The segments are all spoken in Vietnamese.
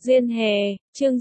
Duyên Hề, chương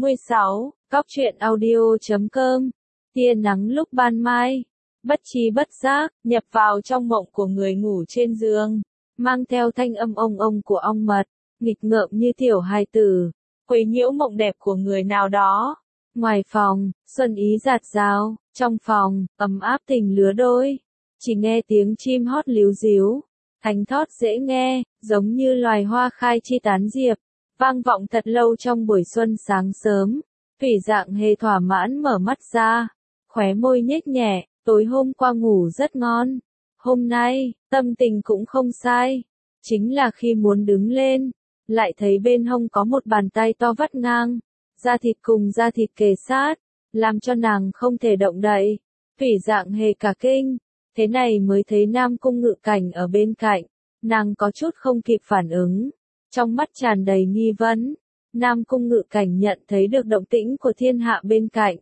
66, Cóc truyện audio.com. Tia nắng lúc ban mai, bất tri bất giác, nhập vào trong mộng của người ngủ trên giường, mang theo thanh âm ông ông của ong mật, nghịch ngợm như tiểu hài tử, quấy nhiễu mộng đẹp của người nào đó. Ngoài phòng, xuân ý rạt rào, trong phòng, ấm áp tình lứa đôi. Chỉ nghe tiếng chim hót líu ríu, thánh thót dễ nghe, giống như loài hoa khai chi tán diệp, vang vọng thật lâu trong buổi xuân sáng sớm. Thủy Dạng Hề thỏa mãn mở mắt ra, khóe môi nhếch nhẹ, tối hôm qua ngủ rất ngon. Hôm nay, tâm tình cũng không sai. Chính là khi muốn đứng lên, lại thấy bên hông có một bàn tay to vắt ngang, da thịt cùng da thịt kề sát, làm cho nàng không thể động đậy. Thủy Dạng Hề cả kinh, thế này mới thấy Nam Cung Ngự Cảnh ở bên cạnh, nàng có chút không kịp phản ứng, trong mắt tràn đầy nghi vấn. Nam Cung Ngự Cảnh nhận thấy được động tĩnh của thiên hạ bên cạnh.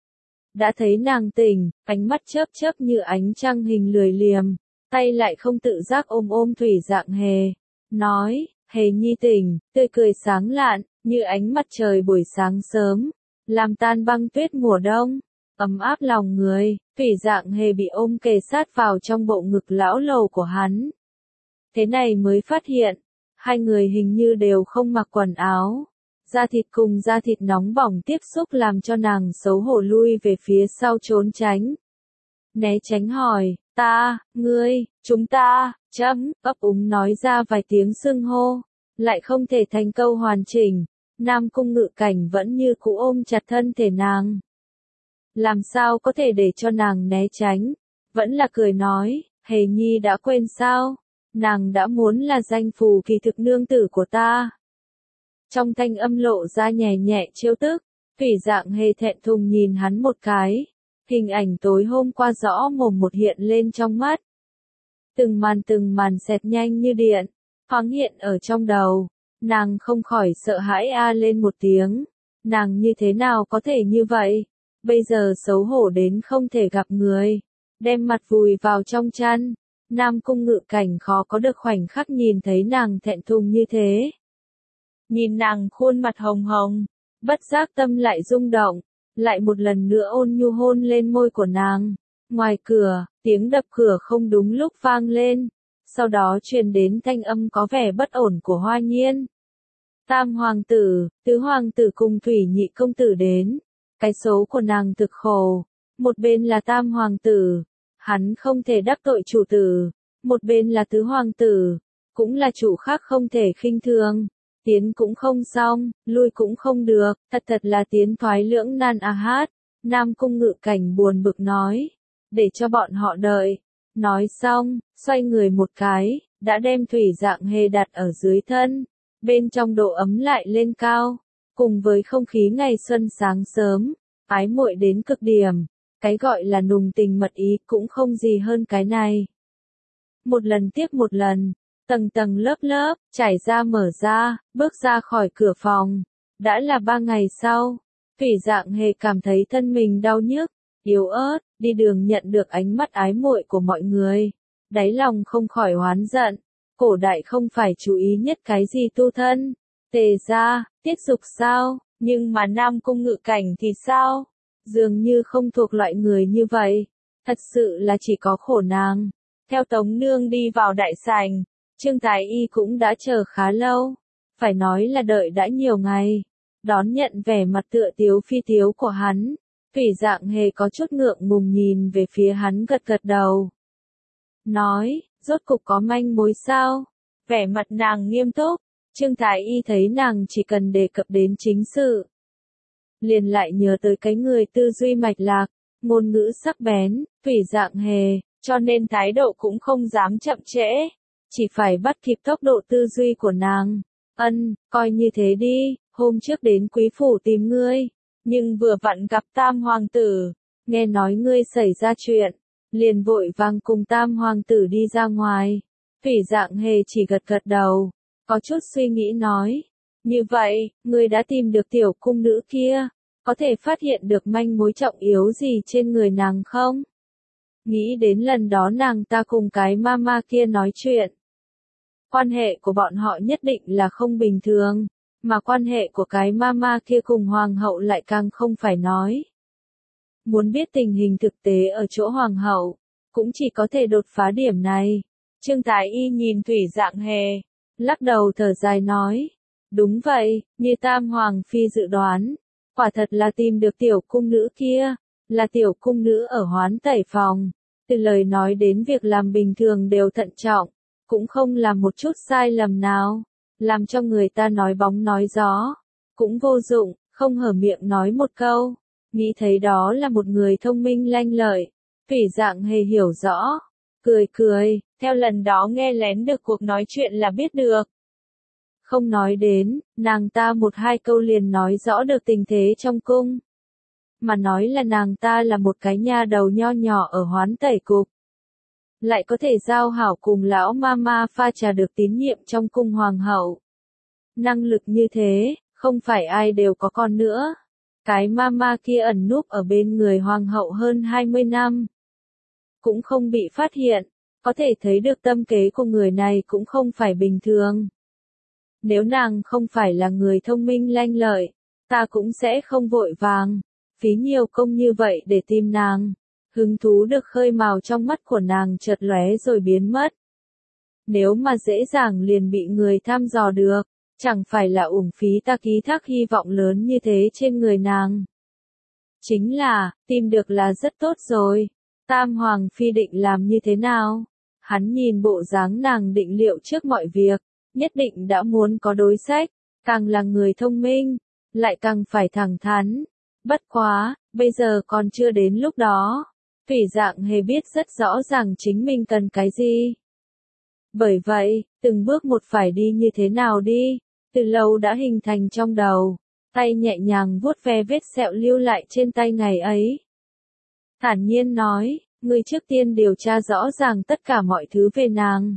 Đã thấy nàng tỉnh, ánh mắt chớp chớp như ánh trăng hình lười liềm, tay lại không tự giác ôm ôm Thủy Dạng Hề, nói, Hề nhi tỉnh, tươi cười sáng lạn, như ánh mặt trời buổi sáng sớm, làm tan băng tuyết mùa đông, ấm áp lòng người. Thủy Dạng Hề bị ôm kề sát vào trong bộ ngực lão lầu của hắn. Thế này mới phát hiện, hai người hình như đều không mặc quần áo. Da thịt cùng da thịt nóng bỏng tiếp xúc làm cho nàng xấu hổ lui về phía sau trốn tránh. Né tránh hỏi, ta, ngươi, chúng ta, ấp úng nói ra vài tiếng xưng hô, lại không thể thành câu hoàn chỉnh. Nam Cung Ngự Cảnh vẫn như cũ ôm chặt thân thể nàng. Làm sao có thể để cho nàng né tránh, vẫn là cười nói, Hề nhi đã quên sao, nàng đã muốn là danh phù kỳ thực nương tử của ta. Trong thanh âm lộ ra nhẹ nhẹ trêu tức, Thủy Dạng Hề thẹn thùng nhìn hắn một cái, hình ảnh tối hôm qua rõ mồm một hiện lên trong mắt. Từng màn xẹt nhanh như điện, thoáng hiện ở trong đầu, nàng không khỏi sợ hãi a lên một tiếng, nàng như thế nào có thể như vậy, bây giờ xấu hổ đến không thể gặp người, đem mặt vùi vào trong chăn. Nam Cung Ngự Cảnh khó có được khoảnh khắc nhìn thấy nàng thẹn thùng như thế. Nhìn nàng khuôn mặt hồng hồng, bất giác tâm lại rung động, lại một lần nữa ôn nhu hôn lên môi của nàng. Ngoài cửa, tiếng đập cửa không đúng lúc vang lên, sau đó truyền đến thanh âm có vẻ bất ổn của Hoa Nhiên. Tam hoàng tử, tứ hoàng tử cùng Thủy nhị công tử đến. Cái số của nàng thực khổ, một bên là tam hoàng tử, hắn không thể đắc tội chủ tử, một bên là tứ hoàng tử, cũng là chủ khác không thể khinh thường. Tiến cũng không xong, lui cũng không được, thật là tiến thoái lưỡng nan a hát. Nam Cung Ngự Cảnh buồn bực nói, để cho bọn họ đợi. Nói xong, xoay người một cái, đã đem Thủy Dạng Hề đặt ở dưới thân, bên trong độ ấm lại lên cao, cùng với không khí ngày xuân sáng sớm, ái muội đến cực điểm, cái gọi là nùng tình mật ý cũng không gì hơn cái này. Một lần tiếp một lần, tầng tầng lớp lớp, trải ra mở ra, bước ra khỏi cửa phòng. Đã là 3 ngày sau, Thủy Dạng Hề cảm thấy thân mình đau nhức, yếu ớt, đi đường nhận được ánh mắt ái muội của mọi người. Đáy lòng không khỏi oán giận, cổ đại không phải chú ý nhất cái gì tu thân, tề gia, tiết dục sao, nhưng mà Nam Cung Ngự Cảnh thì sao? Dường như không thuộc loại người như vậy, thật sự là chỉ có khổ nàng. Theo Tống Nương đi vào đại sảnh, Trương Thái Y cũng đã chờ khá lâu, phải nói là đợi đã nhiều ngày, đón nhận vẻ mặt tựa tiếu phi tiếu của hắn. Thủy Dạng Hề có chút ngượng ngùng nhìn về phía hắn gật gật đầu. Nói, rốt cục có manh mối sao? Vẻ mặt nàng nghiêm túc, Trương Thái Y thấy nàng chỉ cần đề cập đến chính sự, liền lại nhớ tới cái người tư duy mạch lạc, ngôn ngữ sắc bén, Thủy Dạng Hề, cho nên thái độ cũng không dám chậm trễ, chỉ phải bắt kịp tốc độ tư duy của nàng. Coi như thế đi, hôm trước đến quý phủ tìm ngươi, nhưng vừa vặn gặp tam hoàng tử, nghe nói ngươi xảy ra chuyện, liền vội vàng cùng tam hoàng tử đi ra ngoài. Thủy Dạng Hề chỉ gật gật đầu, có chút suy nghĩ nói, như vậy, ngươi đã tìm được tiểu cung nữ kia, có thể phát hiện được manh mối trọng yếu gì trên người nàng không? Nghĩ đến lần đó nàng ta cùng cái mama kia nói chuyện, quan hệ của bọn họ nhất định là không bình thường. Mà quan hệ của cái mama kia cùng hoàng hậu lại càng không phải nói. Muốn biết tình hình thực tế ở chỗ hoàng hậu, cũng chỉ có thể đột phá điểm này. Trương Thái Y nhìn Thủy Dạng Hề, lắc đầu thở dài nói. Đúng vậy, như Tam Hoàng Phi dự đoán, quả thật là tìm được tiểu cung nữ kia, là tiểu cung nữ ở Hoán Tẩy Phòng. Từ lời nói đến việc làm bình thường đều thận trọng, cũng không làm một chút sai lầm nào, làm cho người ta nói bóng nói gió, cũng vô dụng, không hở miệng nói một câu, nghĩ thấy đó là một người thông minh lanh lợi. Thủy Dạng Hề hiểu rõ, cười cười, theo lần đó nghe lén được cuộc nói chuyện là biết được. Không nói đến, nàng ta một hai câu liền nói rõ được tình thế trong cung. Mà nói là nàng ta là một cái nha đầu nho nhỏ ở Hoán Tẩy Cục. Lại có thể giao hảo cùng lão mama pha trà được tín nhiệm trong cung hoàng hậu. Năng lực như thế, không phải ai đều có con nữa. Cái mama kia ẩn núp ở bên người hoàng hậu hơn 20 năm. Cũng không bị phát hiện, có thể thấy được tâm kế của người này cũng không phải bình thường. Nếu nàng không phải là người thông minh lanh lợi, ta cũng sẽ không vội vàng, phí nhiều công như vậy để tìm nàng. Hứng thú được khơi mào trong mắt của nàng chợt lóe rồi biến mất. Nếu mà dễ dàng liền bị người thăm dò được, chẳng phải là uổng phí ta ký thác hy vọng lớn như thế trên người nàng. Chính là, tìm được là rất tốt rồi. Tam Hoàng Phi định làm như thế nào? Hắn nhìn bộ dáng nàng định liệu trước mọi việc, nhất định đã muốn có đối sách, càng là người thông minh, lại càng phải thẳng thắn. Bất quá, bây giờ còn chưa đến lúc đó. Thủy Dạng Hề biết rất rõ ràng chính mình cần cái gì. Bởi vậy, từng bước một phải đi như thế nào đi, từ lâu đã hình thành trong đầu, tay nhẹ nhàng vuốt ve vết sẹo lưu lại trên tay ngày ấy. Thản nhiên nói, ngươi trước tiên điều tra rõ ràng tất cả mọi thứ về nàng.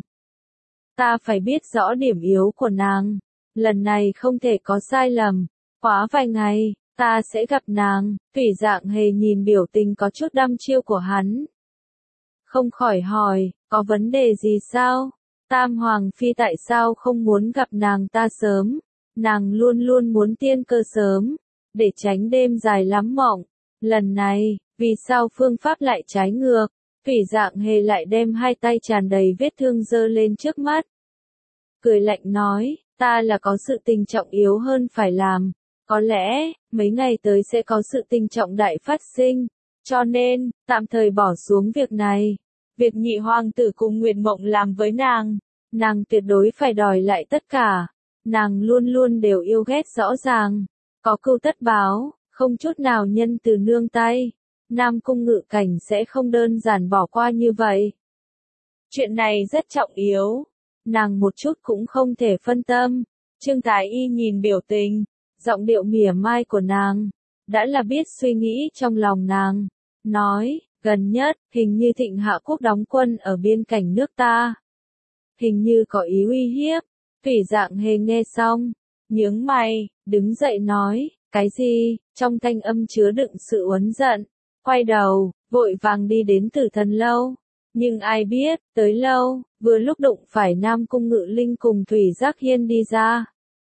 Ta phải biết rõ điểm yếu của nàng, lần này không thể có sai lầm, quá vài ngày. Ta sẽ gặp nàng. Thủy Dạng Hề nhìn biểu tình có chút đăm chiêu của hắn. Không khỏi hỏi, có vấn đề gì sao? Tam Hoàng Phi tại sao không muốn gặp nàng ta sớm? Nàng luôn luôn muốn tiên cơ sớm, để tránh đêm dài lắm mộng. Lần này, vì sao phương pháp lại trái ngược? Thủy Dạng Hề lại đem hai tay tràn đầy vết thương giơ lên trước mắt. Cười lạnh nói, ta là có sự tình trọng yếu hơn phải làm. Có lẽ, mấy ngày tới sẽ có sự tình trọng đại phát sinh, cho nên, tạm thời bỏ xuống việc này. Việc nhị hoàng tử cùng Nguyệt Mộng làm với nàng tuyệt đối phải đòi lại tất cả. Nàng luôn luôn đều yêu ghét rõ ràng, có cừu tất báo, không chút nào nhân từ nương tay. Nam Cung Ngự Cảnh sẽ không đơn giản bỏ qua như vậy. Chuyện này rất trọng yếu, nàng một chút cũng không thể phân tâm. Trương Thái Y nhìn biểu tình, giọng điệu mỉa mai của nàng, đã là biết suy nghĩ trong lòng nàng. Nói, gần nhất, hình như Thịnh Hạ Quốc đóng quân ở biên cảnh nước ta. Hình như có ý uy hiếp. Thủy Dạng Hề nghe xong, nhướng mày, đứng dậy nói, cái gì, trong thanh âm chứa đựng sự uất giận. Quay đầu, vội vàng đi đến Tử Thần Lâu. Nhưng ai biết, tới lâu, vừa lúc đụng phải Nam Cung Ngự Linh cùng Thủy Giác Hiên đi ra.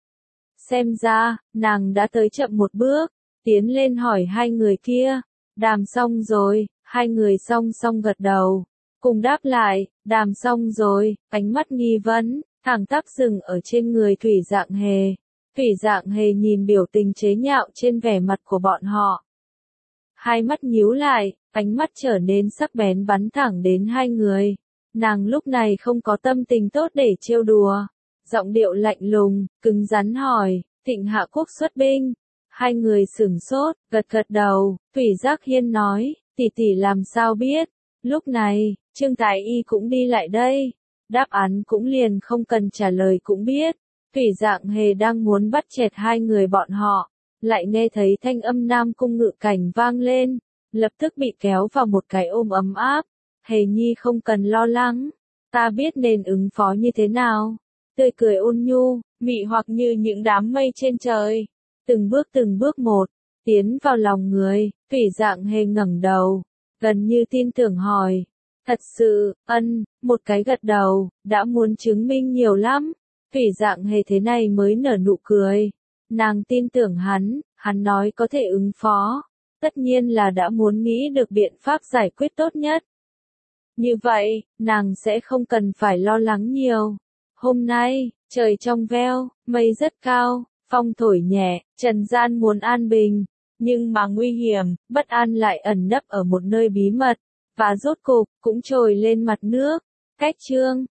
Xem ra, nàng đã tới chậm một bước, tiến lên hỏi hai người kia. Đàm xong rồi, hai người song song gật đầu. Cùng đáp lại, đàm xong rồi, ánh mắt nghi vấn, thẳng tắp dừng ở trên người Thủy Dạng Hề. Thủy Dạng Hề nhìn biểu tình chế nhạo trên vẻ mặt của bọn họ. Hai mắt nhíu lại, ánh mắt trở nên sắc bén bắn thẳng đến hai người. Nàng lúc này không có tâm tình tốt để trêu đùa. Giọng điệu lạnh lùng, cứng rắn hỏi, Thịnh Hạ Quốc xuất binh. Hai người sửng sốt, gật gật đầu. Thủy Giác Hiên nói, tỷ tỷ làm sao biết. Lúc này, Trương Thái Y cũng đi lại đây. Đáp án cũng liền không cần trả lời cũng biết. Thủy Dạng Hề đang muốn bắt chẹt hai người bọn họ, lại nghe thấy thanh âm Nam Cung Ngự Cảnh vang lên, lập tức bị kéo vào một cái ôm ấm áp. Hề nhi không cần lo lắng, ta biết nên ứng phó như thế nào. Tươi cười ôn nhu, mị hoặc như những đám mây trên trời. Từng bước một, tiến vào lòng người. Thủy Dạng Hề ngẩng đầu, gần như tin tưởng hỏi. Thật sự, một cái gật đầu, đã muốn chứng minh nhiều lắm. Thủy Dạng Hề thế này mới nở nụ cười. Nàng tin tưởng hắn nói có thể ứng phó. Tất nhiên là đã muốn nghĩ được biện pháp giải quyết tốt nhất. Như vậy, nàng sẽ không cần phải lo lắng nhiều. Hôm nay, trời trong veo, mây rất cao, phong thổi nhẹ, trần gian muốn an bình. Nhưng mà nguy hiểm, bất an lại ẩn nấp ở một nơi bí mật, và rốt cục, cũng trồi lên mặt nước. Cách chương